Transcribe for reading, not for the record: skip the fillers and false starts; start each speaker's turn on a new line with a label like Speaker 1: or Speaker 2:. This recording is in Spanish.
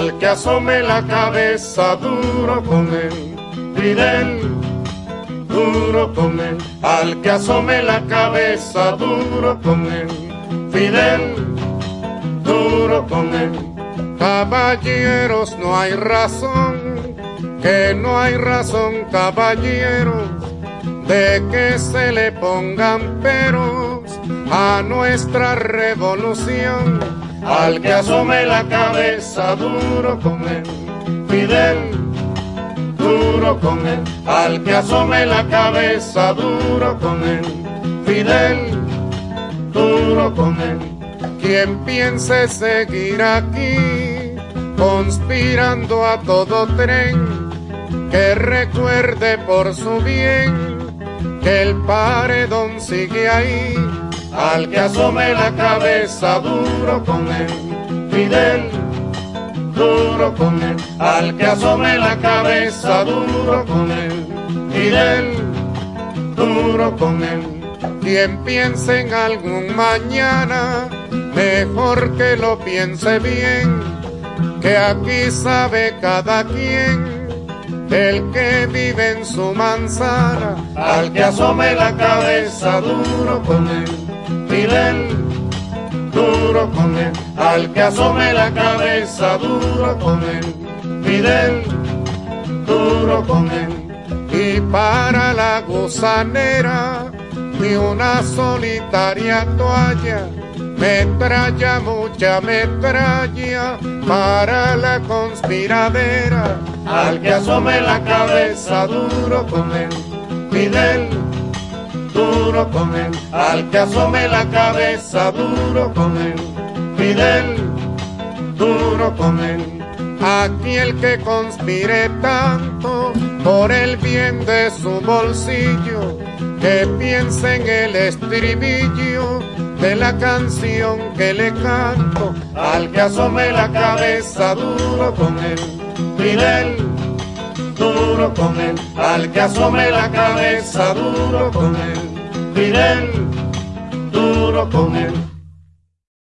Speaker 1: al que asome la cabeza, duro con él. Fidel, duro con él, al que asome la cabeza, duro con él. Fidel, duro con él. Caballeros, no hay razón, que no hay razón, caballeros, de que se le pongan peros a nuestra revolución. Al que asome la cabeza, duro con él. Fidel, duro con él, al que asome la cabeza, duro con él. Fidel, duro con él. Quien piense seguir aquí, conspirando a todo tren, que recuerde por su bien que el paredón sigue ahí. Al que asome la cabeza, duro con él. Fidel, duro con él, al que asome la cabeza, duro con él. Fidel, duro con él. Quien piense en algún mañana, mejor que lo piense bien, que aquí sabe cada quien, el que vive en su manzana. Al que asome la cabeza, duro con él. Fidel, duro con él, al que asome la cabeza, duro con él. Fidel, duro con él. Y para la gusanera, ni una solitaria toalla, metralla, mucha metralla, para la conspiradera. Al que asome la cabeza, duro con él. Fidel, duro con él, al que asome la cabeza, duro con él. Fidel, duro con él. Aquí el que conspire tanto por el bien de su bolsillo, que piense en el estribillo de la canción que le canto. Al que asome la cabeza, duro con él. Fidel, duro con él, al que asome la cabeza, duro con él. Fidel, duro con él.